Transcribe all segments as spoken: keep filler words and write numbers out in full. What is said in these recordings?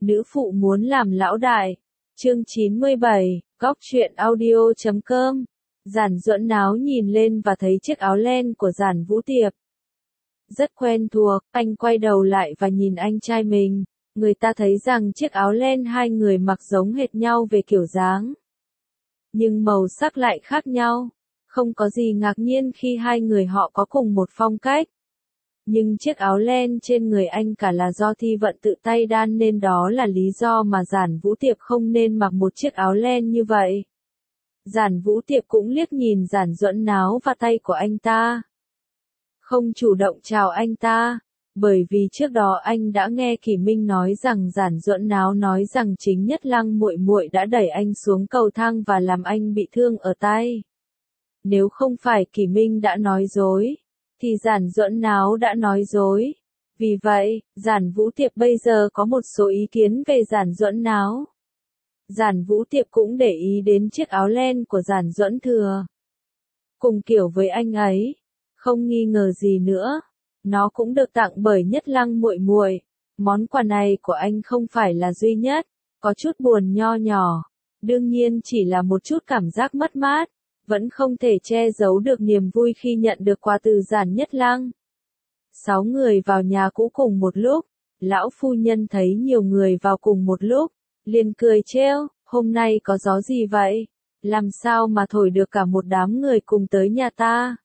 Nữ phụ muốn làm lão đại. Chương chín mươi bảy, góc truyện audio chấm com. Giản Duẫn náo nhìn lên và thấy chiếc áo len của Giản Vũ Tiệp. Rất quen thuộc, anh quay đầu lại và nhìn anh trai mình. Người ta thấy rằng chiếc áo len hai người mặc giống hệt nhau về kiểu dáng. Nhưng màu sắc lại khác nhau. Không có gì ngạc nhiên khi hai người họ có cùng một phong cách. Nhưng chiếc áo len trên người anh cả là do Thi Vận tự tay đan nên đó là lý do mà Giản Vũ Tiệp không nên mặc một chiếc áo len như vậy. Giản Vũ Tiệp cũng liếc nhìn Giản Duẫn náo và tay của anh ta. Không chủ động chào anh ta, bởi vì trước đó anh đã nghe Kỷ Minh nói rằng Giản Duẫn náo nói rằng chính Nhất Lăng muội muội đã đẩy anh xuống cầu thang và làm anh bị thương ở tay. Nếu không phải Kỷ Minh đã nói dối, thì Giản Duẫn náo đã nói dối. Vì vậy, Giản Vũ Tiệp bây giờ có một số ý kiến về Giản Duẫn náo. Giản Vũ Tiệp cũng để ý đến chiếc áo len của Giản Duẫn Thừa. Cùng kiểu với anh ấy, không nghi ngờ gì nữa, nó cũng được tặng bởi Nhất Lăng muội muội. Món quà này của anh không phải là duy nhất, có chút buồn nho nhỏ, đương nhiên chỉ là một chút cảm giác mất mát, vẫn không thể che giấu được niềm vui khi nhận được quà từ Giản Nhất Lăng. Sáu người vào nhà cũ cùng một lúc, lão phu nhân thấy nhiều người vào cùng một lúc, liền cười trêu, hôm nay có gió gì vậy? Làm sao mà thổi được cả một đám người cùng tới nhà ta?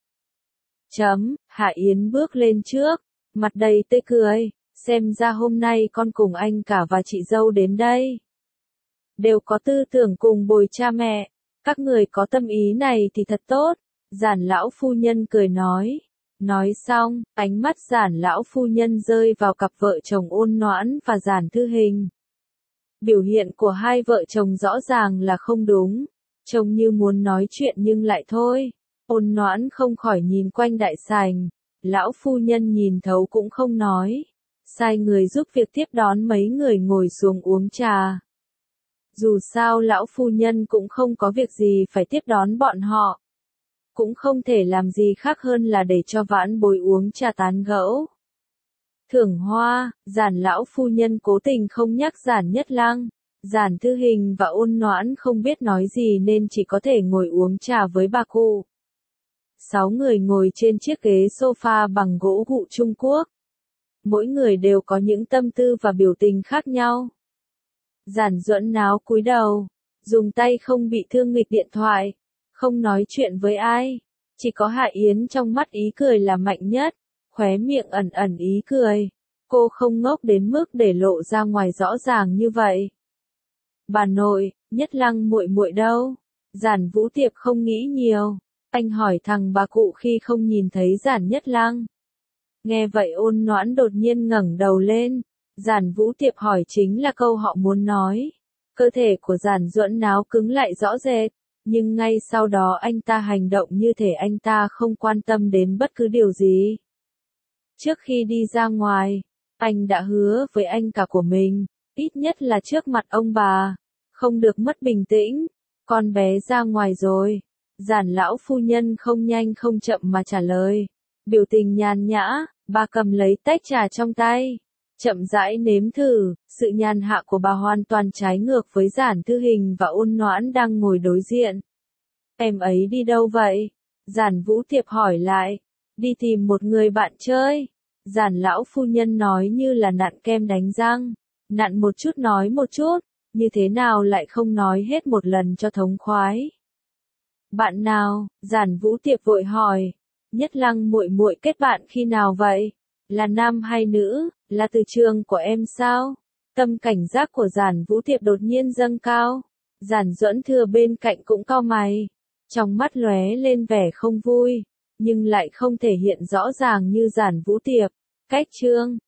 Chấm, Hạ Yến bước lên trước, mặt đầy tươi cười, xem ra hôm nay con cùng anh cả và chị dâu đến đây. Đều có tư tưởng cùng bồi cha mẹ, các người có tâm ý này thì thật tốt, Giản lão phu nhân cười nói. Nói xong, ánh mắt Giản lão phu nhân rơi vào cặp vợ chồng Ôn Noãn và Giản Thư Hình. Biểu hiện của hai vợ chồng rõ ràng là không đúng, trông như muốn nói chuyện nhưng lại thôi. Ôn Noãn không khỏi nhìn quanh đại sảnh, lão phu nhân nhìn thấu cũng không nói, sai người giúp việc tiếp đón mấy người ngồi xuống uống trà. Dù sao lão phu nhân cũng không có việc gì phải tiếp đón bọn họ, cũng không thể làm gì khác hơn là để cho vãn bối uống trà tán gẫu. Thưởng hoa, Giản lão phu nhân cố tình không nhắc Giản Nhất Lăng, Giản Thư Hình và Ôn Noãn không biết nói gì nên chỉ có thể ngồi uống trà với bà cụ. Sáu người ngồi trên chiếc ghế sofa bằng gỗ gụ Trung Quốc. Mỗi người đều có những tâm tư và biểu tình khác nhau. Giản Duẫn náo cúi đầu, dùng tay không bị thương nghịch điện thoại, không nói chuyện với ai. Chỉ có Hạ Yến trong mắt ý cười là mạnh nhất, khóe miệng ẩn ẩn ý cười. Cô không ngốc đến mức để lộ ra ngoài rõ ràng như vậy. Bà nội, Nhất Lăng muội muội đâu? Giản Vũ Tiệp không nghĩ nhiều. Anh hỏi thằng bà cụ khi không nhìn thấy Giản Nhất Lăng. Nghe vậy Ôn Noãn đột nhiên ngẩng đầu lên. Giản Vũ Tiệp hỏi chính là câu họ muốn nói. Cơ thể của Giản Duẫn náo cứng lại rõ rệt, nhưng ngay sau đó anh ta hành động như thể anh ta không quan tâm đến bất cứ điều gì. Trước khi đi ra ngoài, anh đã hứa với anh cả của mình, ít nhất là trước mặt ông bà, không được mất bình tĩnh. Con bé ra ngoài rồi. Giản lão phu nhân không nhanh không chậm mà trả lời. Biểu tình nhàn nhã, bà cầm lấy tách trà trong tay, chậm rãi nếm thử. Sự nhàn hạ của bà hoàn toàn trái ngược với Giản Thư Hình và Ôn Noãn đang ngồi đối diện. Em ấy đi đâu vậy? Giản Vũ Tiệp hỏi lại. Đi tìm một người bạn chơi. Giản lão phu nhân nói như là nặn kem đánh răng. Nặn một chút nói một chút, như thế nào lại không nói hết một lần cho thống khoái. Bạn nào? Giản Vũ Tiệp vội hỏi. Nhất Lăng muội muội kết bạn khi nào vậy? Là nam hay nữ? Là từ trường của em sao? Tâm cảnh giác của Giản Vũ Tiệp đột nhiên dâng cao. Giản Duẫn Thừa bên cạnh cũng cau mày, trong mắt lóe lên vẻ không vui, nhưng lại không thể hiện rõ ràng như Giản Vũ Tiệp. Cách chương